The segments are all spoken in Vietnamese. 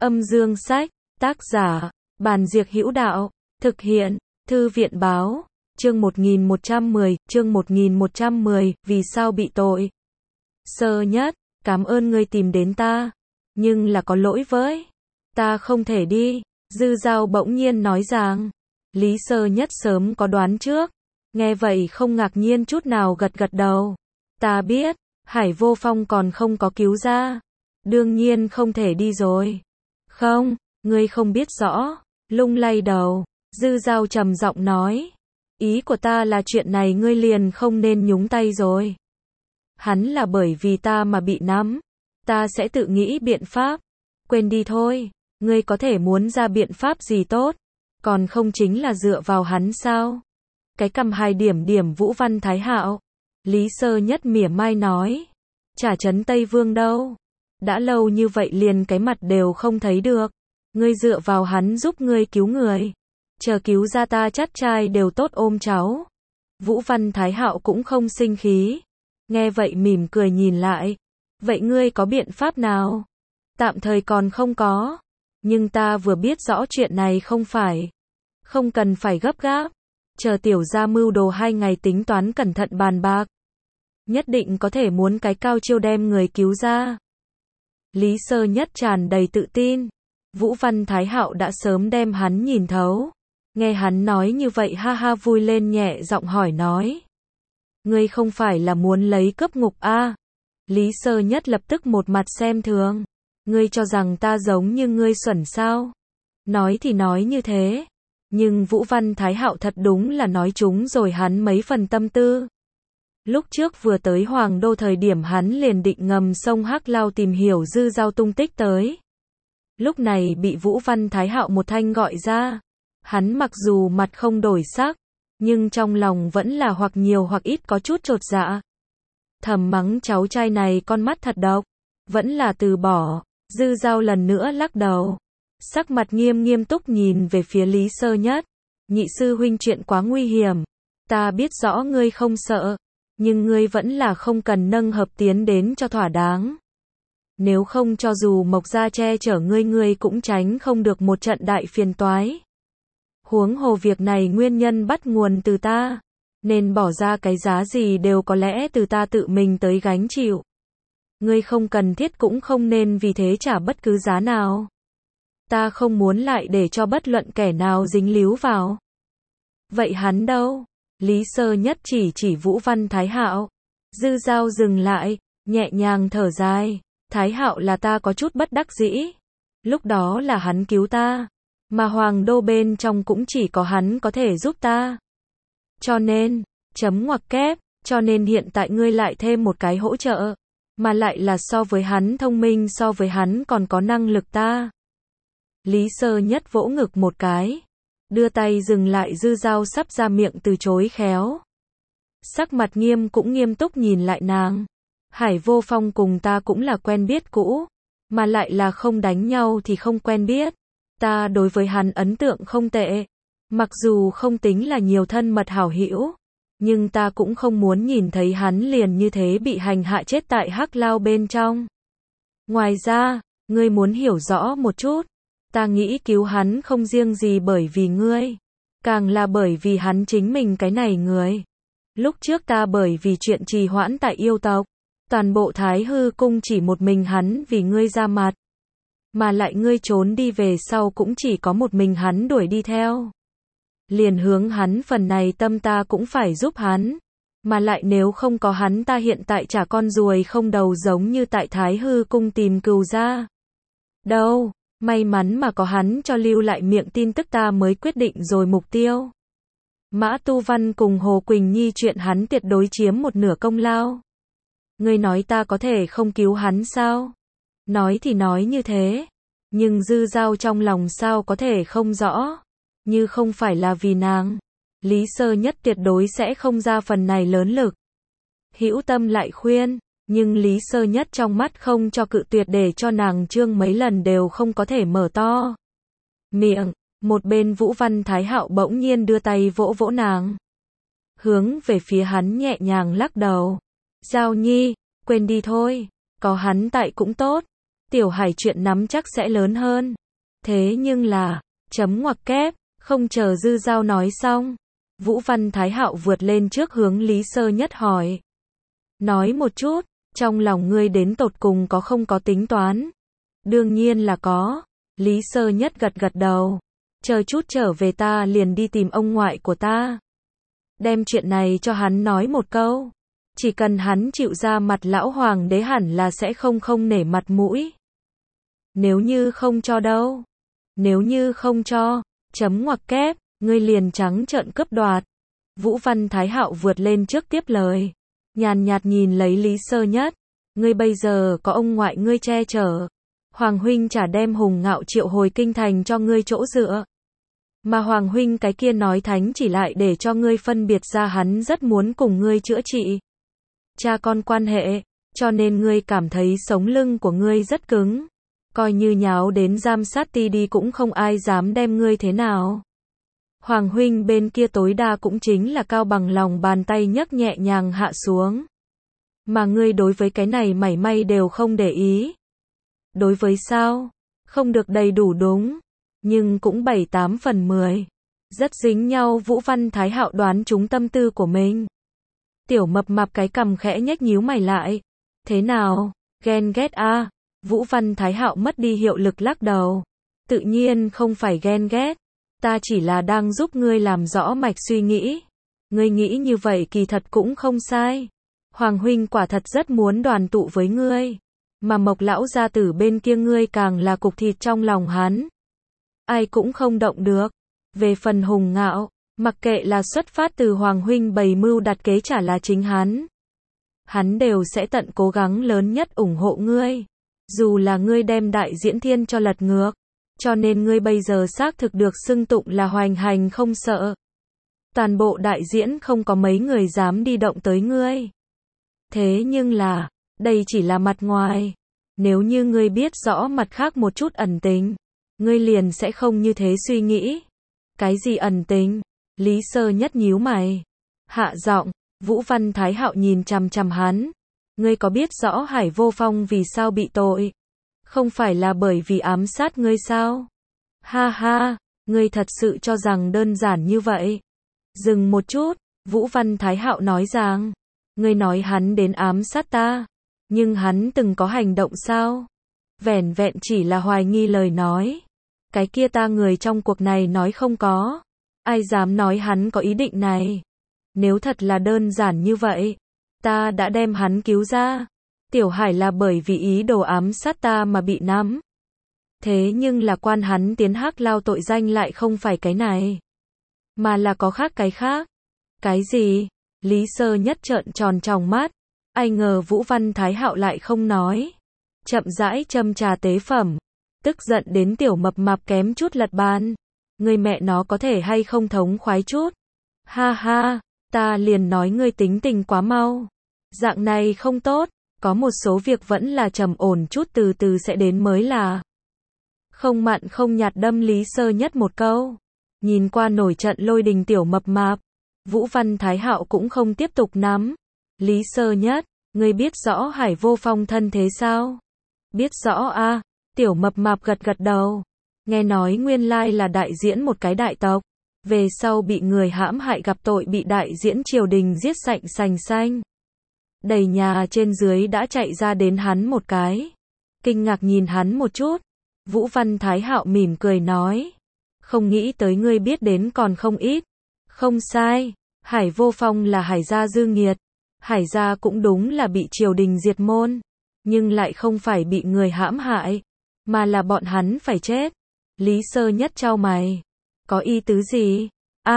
Âm dương sách, tác giả, Bàn Diệc Hữu Đạo, thực hiện, Thư viện báo, chương 1110, vì sao bị tội. Sơ nhất, cảm ơn ngươi tìm đến ta, nhưng là có lỗi với, ta không thể đi, Dư Dao bỗng nhiên nói rằng, Lý Sơ Nhất sớm có đoán trước, nghe vậy không ngạc nhiên chút nào gật gật đầu, ta biết, Hải Vô Phong còn không có cứu ra, đương nhiên không thể đi rồi. Không, ngươi không biết rõ, lung lay đầu, Dư Dao trầm giọng nói, ý của ta là chuyện này ngươi liền không nên nhúng tay rồi. Hắn là bởi vì ta mà bị nắm, ta sẽ tự nghĩ biện pháp, quên đi thôi, ngươi có thể muốn ra biện pháp gì tốt, còn không chính là dựa vào hắn sao? Cái cầm 2 điểm Vũ Văn Thái Hạo. Lý Sơ Nhất mỉa mai nói, trả trấn Tây Vương đâu? Đã lâu như vậy liền cái mặt đều không thấy được, ngươi dựa vào hắn giúp ngươi cứu người, chờ cứu ra ta chắt trai đều tốt ôm cháu. Vũ Văn Thái Hạo cũng không sinh khí, nghe vậy mỉm cười nhìn lại, vậy ngươi có biện pháp nào? Tạm thời còn không có, nhưng ta vừa biết rõ chuyện này không cần phải gấp gáp, chờ tiểu gia mưu đồ 2 ngày tính toán cẩn thận bàn bạc, nhất định có thể muốn cái cao chiêu đem người cứu ra. Lý Sơ Nhất tràn đầy tự tin, Vũ Văn Thái Hạo đã sớm đem hắn nhìn thấu, nghe hắn nói như vậy ha ha vui lên nhẹ giọng hỏi nói, ngươi không phải là muốn lấy cướp ngục a? Lý Sơ Nhất lập tức một mặt xem thường, ngươi cho rằng ta giống như ngươi xuẩn sao? Nói thì nói như thế, nhưng Vũ Văn Thái Hạo thật đúng là nói trúng rồi hắn mấy phần tâm tư. Lúc trước vừa tới Hoàng Đô thời điểm hắn liền định ngầm sông Hắc Lao tìm hiểu Dư Dao tung tích tới. Lúc này bị Vũ Văn Thái Hạo một thanh gọi ra, hắn mặc dù mặt không đổi sắc, nhưng trong lòng vẫn là hoặc nhiều hoặc ít có chút chột dạ. Thầm mắng cháu trai này con mắt thật độc, vẫn là từ bỏ. Dư Dao lần nữa lắc đầu, sắc mặt nghiêm túc nhìn về phía Lý Sơ Nhất, nhị sư huynh chuyện quá nguy hiểm, ta biết rõ ngươi không sợ, nhưng ngươi vẫn là không cần nâng hợp tiến đến cho thỏa đáng. Nếu không cho dù Mộc Gia che chở ngươi cũng tránh không được một trận đại phiền toái. Huống hồ việc này nguyên nhân bắt nguồn từ ta, nên bỏ ra cái giá gì đều có lẽ từ ta tự mình tới gánh chịu. Ngươi không cần thiết cũng không nên vì thế trả bất cứ giá nào. Ta không muốn lại để cho bất luận kẻ nào dính líu vào. Vậy hắn đâu? Lý Sơ Nhất chỉ Vũ Văn Thái Hạo. Dư Dao dừng lại, nhẹ nhàng thở dài. Thái Hạo là ta có chút bất đắc dĩ. Lúc đó là hắn cứu ta, mà Hoàng Đô bên trong cũng chỉ có hắn có thể giúp ta. Cho nên, cho nên hiện tại ngươi lại thêm một cái hỗ trợ, mà lại là so với hắn thông minh, so với hắn còn có năng lực ta. Lý Sơ Nhất vỗ ngực một cái, đưa tay dừng lại Dư Dao sắp ra miệng từ chối khéo. Sắc mặt nghiêm túc nhìn lại nàng. Hải Vô Phong cùng ta cũng là quen biết cũ, mà lại là không đánh nhau thì không quen biết. Ta đối với hắn ấn tượng không tệ, mặc dù không tính là nhiều thân mật hảo hữu, nhưng ta cũng không muốn nhìn thấy hắn liền như thế bị hành hạ chết tại Hắc Lao bên trong. Ngoài ra, ngươi muốn hiểu rõ một chút, ta nghĩ cứu hắn không riêng gì bởi vì ngươi, càng là bởi vì hắn chính mình cái này người. Lúc trước ta bởi vì chuyện trì hoãn tại yêu tộc, toàn bộ Thái Hư cung chỉ một mình hắn vì ngươi ra mặt, mà lại ngươi trốn đi về sau cũng chỉ có một mình hắn đuổi đi theo. Liền hướng hắn phần này tâm ta cũng phải giúp hắn, mà lại nếu không có hắn ta hiện tại chả con ruồi không đầu giống như tại Thái Hư cung tìm cừu ra. Đâu, may mắn mà có hắn cho lưu lại miệng tin tức ta mới quyết định rồi mục tiêu. Mã Tu Văn cùng Hồ Quỳnh Nhi chuyện hắn tuyệt đối chiếm một nửa công lao. Ngươi nói ta có thể không cứu hắn sao? Nói thì nói như thế, nhưng Dư Dao trong lòng sao có thể không rõ, như không phải là vì nàng, Lý Sơ Nhất tuyệt đối sẽ không ra phần này lớn lực. Hữu Tâm lại khuyên, nhưng Lý Sơ Nhất trong mắt không cho cự tuyệt để cho nàng trương mấy lần đều không có thể mở to miệng. Một bên Vũ Văn Thái Hạo bỗng nhiên đưa tay vỗ vỗ nàng, hướng về phía hắn nhẹ nhàng lắc đầu. Giao Nhi, quên đi thôi, có hắn tại cũng tốt. Tiểu Hải chuyện nắm chắc sẽ lớn hơn. Thế nhưng là, chấm ngoặc kép, không chờ Dư Dao nói xong. Vũ Văn Thái Hạo vượt lên trước hướng Lý Sơ Nhất hỏi. Nói một chút, trong lòng ngươi đến tột cùng có không có tính toán? Đương nhiên là có. Lý Sơ Nhất gật gật đầu. Chờ chút trở về ta liền đi tìm ông ngoại của ta. Đem chuyện này cho hắn nói một câu. Chỉ cần hắn chịu ra mặt lão hoàng đế hẳn là sẽ không nể mặt mũi. Nếu như không cho đâu. Nếu như không cho, chấm ngoặc kép, ngươi liền trắng trợn cướp đoạt. Vũ Văn Thái Hạo vượt lên trước tiếp lời. Nhàn nhạt nhìn lấy Lý Sơ Nhất. Ngươi bây giờ có ông ngoại ngươi che chở. Hoàng huynh chả đem Hùng Ngạo triệu hồi kinh thành cho ngươi chỗ dựa. Mà Hoàng huynh cái kia nói thánh chỉ lại để cho ngươi phân biệt ra hắn rất muốn cùng ngươi chữa trị cha con quan hệ, cho nên ngươi cảm thấy sống lưng của ngươi rất cứng. Coi như nháo đến giam sát ti đi cũng không ai dám đem ngươi thế nào. Hoàng huynh bên kia tối đa cũng chính là cao bằng lòng bàn tay nhấc nhẹ nhàng hạ xuống. Mà ngươi đối với cái này mảy may đều không để ý. Đối với sao? Không được đầy đủ đúng. Nhưng cũng 7-8 phần 10. Rất dính nhau. Vũ Văn Thái Hạo đoán trúng tâm tư của mình. Tiểu mập mạp cái cằm khẽ nhếch nhíu mày lại. Thế nào? Ghen ghét à? Vũ Văn Thái Hạo mất đi hiệu lực lắc đầu. Tự nhiên không phải ghen ghét. Ta chỉ là đang giúp ngươi làm rõ mạch suy nghĩ. Ngươi nghĩ như vậy kỳ thật cũng không sai. Hoàng huynh quả thật rất muốn đoàn tụ với ngươi. Mà Mộc lão gia tử bên kia ngươi càng là cục thịt trong lòng hắn. Ai cũng không động được. Về phần Hùng Ngạo, mặc kệ là xuất phát từ Hoàng huynh bày mưu đặt kế trả là chính hắn đều sẽ tận cố gắng lớn nhất ủng hộ ngươi. Dù là ngươi đem đại diễn thiên cho lật ngược. Cho nên ngươi bây giờ xác thực được xưng tụng là hoành hành không sợ. Toàn bộ đại diễn không có mấy người dám đi động tới ngươi. Thế nhưng là, đây chỉ là mặt ngoài. Nếu như ngươi biết rõ mặt khác một chút ẩn tình, ngươi liền sẽ không như thế suy nghĩ. Cái gì ẩn tình? Lý Sơ Nhất nhíu mày. Hạ giọng, Vũ Văn Thái Hạo nhìn chằm chằm hắn. Ngươi có biết rõ Hải Vô Phong vì sao bị tội? Không phải là bởi vì ám sát ngươi sao? Ha ha, ngươi thật sự cho rằng đơn giản như vậy? Dừng một chút, Vũ Văn Thái Hạo nói rằng, ngươi nói hắn đến ám sát ta, nhưng hắn từng có hành động sao? Vẻn vẹn chỉ là hoài nghi lời nói. Cái kia ta người trong cuộc này nói không có. Ai dám nói hắn có ý định này? Nếu thật là đơn giản như vậy, ta đã đem hắn cứu ra. Tiểu Hải là bởi vì ý đồ ám sát ta mà bị nắm. Thế nhưng là quan hắn tiến Hắc Lao tội danh lại không phải cái này, mà là có khác cái khác. Cái gì? Lý Sơ Nhất trợn tròn tròng mắt. Ai ngờ Vũ Văn Thái Hạo lại không nói. Chậm rãi châm trà tế phẩm. Tức giận đến tiểu mập mạp kém chút lật bàn. Người mẹ nó có thể hay không thống khoái chút? Ha ha, ta liền nói ngươi tính tình quá mau. Dạng này không tốt. Có một số việc vẫn là trầm ổn chút từ từ sẽ đến mới là. Không mặn không nhạt đâm Lý Sơ Nhất một câu. Nhìn qua nổi trận lôi đình tiểu mập mạp, Vũ Văn Thái Hạo cũng không tiếp tục nắm. Lý Sơ Nhất, ngươi biết rõ Hải Vô Phong thân thế sao? Biết rõ a. Tiểu mập mạp gật gật đầu. Nghe nói nguyên lai là đại diễn một cái đại tộc. Về sau bị người hãm hại gặp tội bị đại diễn triều đình giết sạch sành xanh. Đầy nhà trên dưới đã chạy ra đến hắn một cái. Kinh ngạc nhìn hắn một chút. Vũ Văn Thái Hạo mỉm cười nói. Không nghĩ tới ngươi biết đến còn không ít. Không sai. Hải Vô Phong là Hải gia dư nghiệt. Hải gia cũng đúng là bị triều đình diệt môn. Nhưng lại không phải bị người hãm hại. Mà là bọn hắn phải chết. Lý Sơ Nhất chau mày. Có ý tứ gì?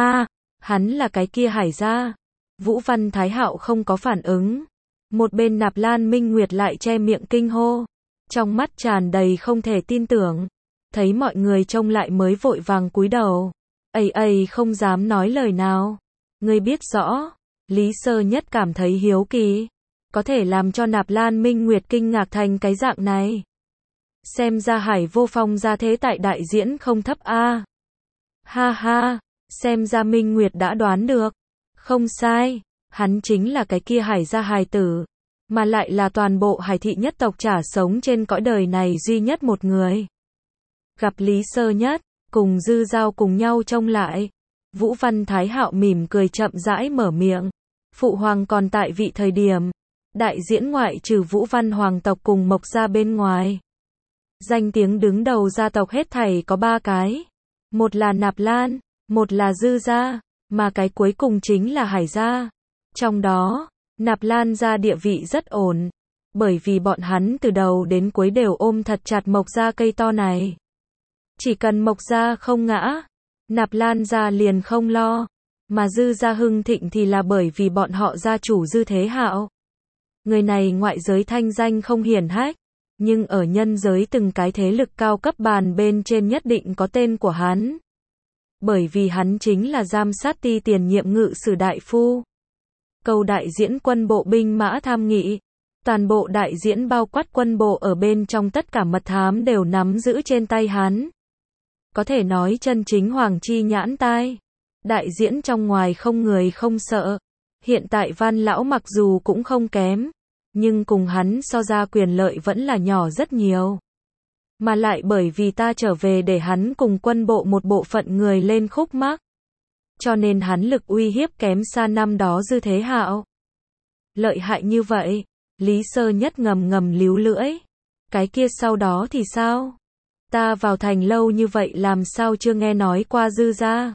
Hắn là cái kia Hải gia. Vũ Văn Thái Hạo không có phản ứng. Một bên Nạp Lan Minh Nguyệt lại che miệng kinh hô. Trong mắt tràn đầy không thể tin tưởng. Thấy mọi người trông lại mới vội vàng cúi đầu. Không dám nói lời nào. Ngươi biết rõ. Lý Sơ Nhất cảm thấy hiếu kỳ. Có thể làm cho Nạp Lan Minh Nguyệt kinh ngạc thành cái dạng này. Xem ra Hải Vô Phong gia thế tại đại diễn không thấp a. Ha ha, xem ra Minh Nguyệt đã đoán được. Không sai, hắn chính là cái kia Hải gia hài tử. mà lại là toàn bộ Hải thị nhất tộc chả sống trên cõi đời này duy nhất một người. Gặp Lý Sơ Nhất, cùng Dư Dao cùng nhau trông lại. Vũ Văn Thái Hạo mỉm cười chậm rãi mở miệng. Phụ hoàng còn tại vị thời điểm, đại diễn ngoại trừ Vũ Văn hoàng tộc cùng Mộc gia bên ngoài. Danh tiếng đứng đầu gia tộc hết thảy có 3 cái. Một là Nạp Lan, một là Dư gia, mà cái cuối cùng chính là Hải gia. Trong đó, Nạp Lan gia địa vị rất ổn, bởi vì bọn hắn từ đầu đến cuối đều ôm thật chặt Mộc gia cây to này. Chỉ cần Mộc gia không ngã, Nạp Lan gia liền không lo, mà Dư gia hưng thịnh thì là bởi vì bọn họ gia chủ Dư Thế Hạo. Người này ngoại giới thanh danh không hiển hách, nhưng ở nhân giới từng cái thế lực cao cấp bàn bên trên nhất định có tên của hắn. Bởi vì hắn chính là giám sát ti tiền nhiệm ngự sử đại phu. Cầu đại diễn quân bộ binh mã tham nghị. Toàn bộ đại diễn bao quát quân bộ ở bên trong tất cả mật thám đều nắm giữ trên tay hắn. Có thể nói chân chính hoàng chi nhãn tai. Đại diễn trong ngoài không người không sợ. Hiện tại Văn lão mặc dù cũng không kém, nhưng cùng hắn so ra quyền lợi vẫn là nhỏ rất nhiều. Mà lại bởi vì ta trở về để hắn cùng quân bộ một bộ phận người lên khúc mắc, cho nên hắn lực uy hiếp kém xa năm đó Dư Thế Hạo. Lợi hại như vậy, Lý Sơ Nhất ngầm ngầm líu lưỡi. Cái kia sau đó thì sao? Ta vào thành lâu như vậy làm sao chưa nghe nói qua Dư gia?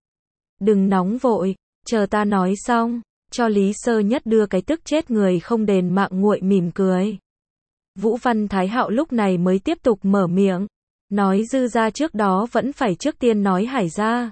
Đừng nóng vội, chờ ta nói xong, cho Lý Sơ Nhất đưa cái tức chết người không đền mạng nguội mỉm cười. Vũ Văn Thái Hạo lúc này mới tiếp tục mở miệng, nói Dư gia trước đó vẫn phải trước tiên nói Hải gia.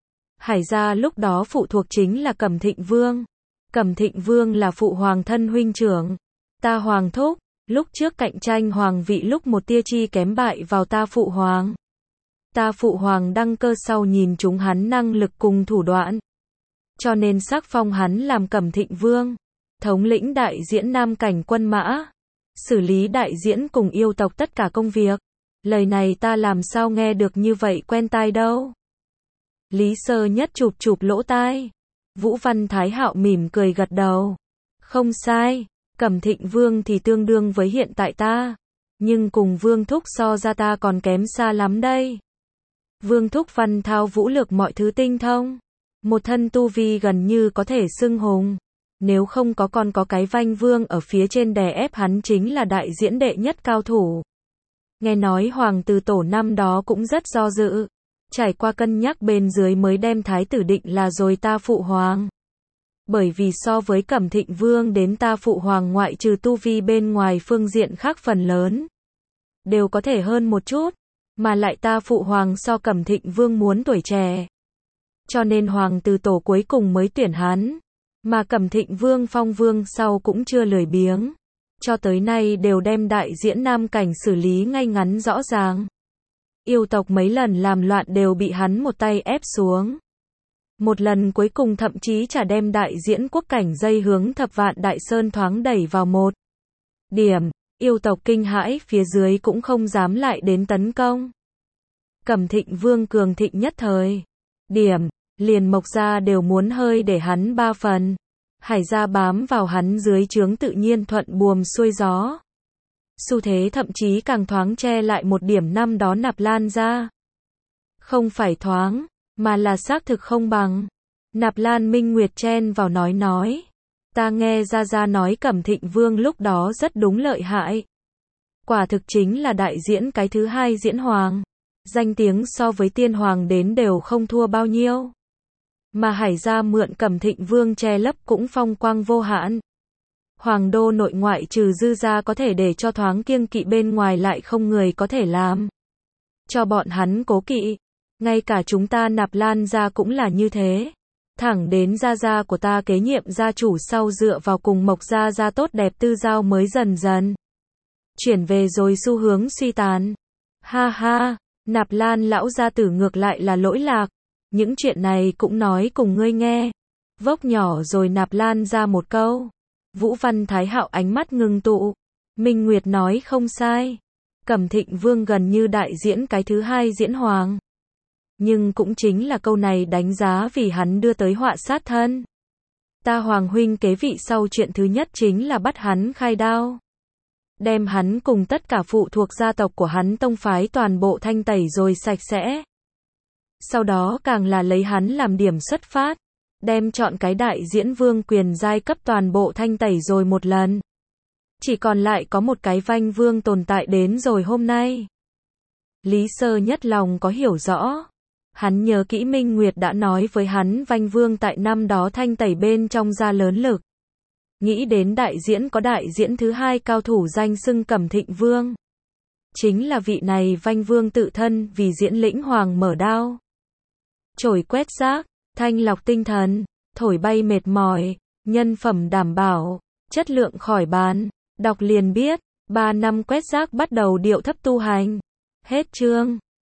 Hải gia lúc đó phụ thuộc chính là Cẩm Thịnh Vương. Cẩm Thịnh Vương là phụ hoàng thân huynh trưởng. Ta hoàng thúc, lúc trước cạnh tranh hoàng vị lúc một tia chi kém bại vào ta phụ hoàng. Ta phụ hoàng đăng cơ sau nhìn chúng hắn năng lực cùng thủ đoạn, cho nên sắc phong hắn làm Cẩm Thịnh Vương, thống lĩnh đại diễn Nam cảnh quân mã, xử lý đại diễn cùng yêu tộc tất cả công việc. Lời này ta làm sao nghe được như vậy quen tai đâu. Lý Sơ Nhất chụp chụp lỗ tai. Vũ Văn Thái Hạo mỉm cười gật đầu. Không sai, Cẩm Thịnh Vương thì tương đương với hiện tại ta, nhưng cùng Vương Thúc so ra ta còn kém xa lắm đây. Vương Thúc văn thao vũ lực mọi thứ tinh thông, một thân tu vi gần như có thể xưng hùng. Nếu không có còn có cái Vanh Vương ở phía trên đè ép hắn chính là đại diễn đệ nhất cao thủ. Nghe nói Hoàng tử Tổ năm đó cũng rất do dự, trải qua cân nhắc bên dưới mới đem thái tử định là rồi ta phụ hoàng. Bởi vì so với Cẩm Thịnh Vương đến ta phụ hoàng ngoại trừ tu vi bên ngoài phương diện khác phần lớn đều có thể hơn một chút, mà lại ta phụ hoàng so Cẩm Thịnh Vương muốn tuổi trẻ. Cho nên Hoàng tử Tổ cuối cùng mới tuyển hắn, mà Cẩm Thịnh Vương phong vương sau cũng chưa lười biếng, cho tới nay đều đem đại diễn Nam cảnh xử lý ngay ngắn rõ ràng. Yêu tộc mấy lần làm loạn đều bị hắn một tay ép xuống. Một lần cuối cùng thậm chí chả đem đại diễn quốc cảnh dây hướng Thập Vạn Đại Sơn thoáng đẩy vào một điểm, yêu tộc kinh hãi phía dưới cũng không dám lại đến tấn công. Cẩm Thịnh Vương cường thịnh nhất thời điểm, liền Mộc gia đều muốn hơi để hắn 3 phần. Hải gia bám vào hắn dưới trướng tự nhiên thuận buồm xuôi gió. Xu thế thậm chí càng thoáng che lại một điểm năm đó Nạp Lan gia. Không phải thoáng, mà là xác thực không bằng. Nạp Lan Minh Nguyệt chen vào nói. Ta nghe Gia nói Cẩm Thịnh Vương lúc đó rất đúng lợi hại. Quả thực chính là đại diễn cái thứ hai diễn hoàng. Danh tiếng so với tiên hoàng đến đều không thua bao nhiêu. Mà Hải gia mượn Cẩm Thịnh Vương che lấp cũng phong quang vô hạn. Hoàng đô nội ngoại trừ Dư gia có thể để cho thoáng kiêng kỵ bên ngoài lại không người có thể làm cho bọn hắn cố kỵ. Ngay cả chúng ta Nạp Lan gia cũng là như thế. Thẳng đến gia của ta kế nhiệm gia chủ sau dựa vào cùng Mộc gia tốt đẹp tư giao mới dần dần chuyển về rồi xu hướng suy tàn. Ha ha, Nạp Lan lão gia tử ngược lại là lỗi lạc. Những chuyện này cũng nói cùng ngươi nghe. Vốc nhỏ rồi Nạp Lan ra một câu. Vũ Văn Thái Hạo ánh mắt ngưng tụ. Minh Nguyệt nói không sai. Cẩm Thịnh Vương gần như đại diễn cái thứ hai diễn hoàng. Nhưng cũng chính là câu này đánh giá vì hắn đưa tới họa sát thân. Ta Hoàng huynh kế vị sau chuyện thứ nhất chính là bắt hắn khai đao. Đem hắn cùng tất cả phụ thuộc gia tộc của hắn tông phái toàn bộ thanh tẩy rồi sạch sẽ. Sau đó càng là lấy hắn làm điểm xuất phát. Đem chọn cái đại diễn vương quyền giai cấp toàn bộ thanh tẩy rồi một lần. Chỉ còn lại có một cái Vanh Vương tồn tại đến rồi hôm nay. Lý Sơ Nhất lòng có hiểu rõ. Hắn nhớ kỹ Minh Nguyệt đã nói với hắn Vanh Vương tại năm đó thanh tẩy bên trong ra lớn lực. Nghĩ đến đại diễn có đại diễn thứ hai cao thủ danh xưng Cẩm Thịnh Vương. Chính là vị này Vanh Vương tự thân vì diễn lĩnh hoàng mở đao. Chổi quét rác, thanh lọc tinh thần, thổi bay mệt mỏi, nhân phẩm đảm bảo, chất lượng khỏi bàn. Đọc liền biết, 3 năm quét rác bắt đầu điệu thấp tu hành. Hết chương.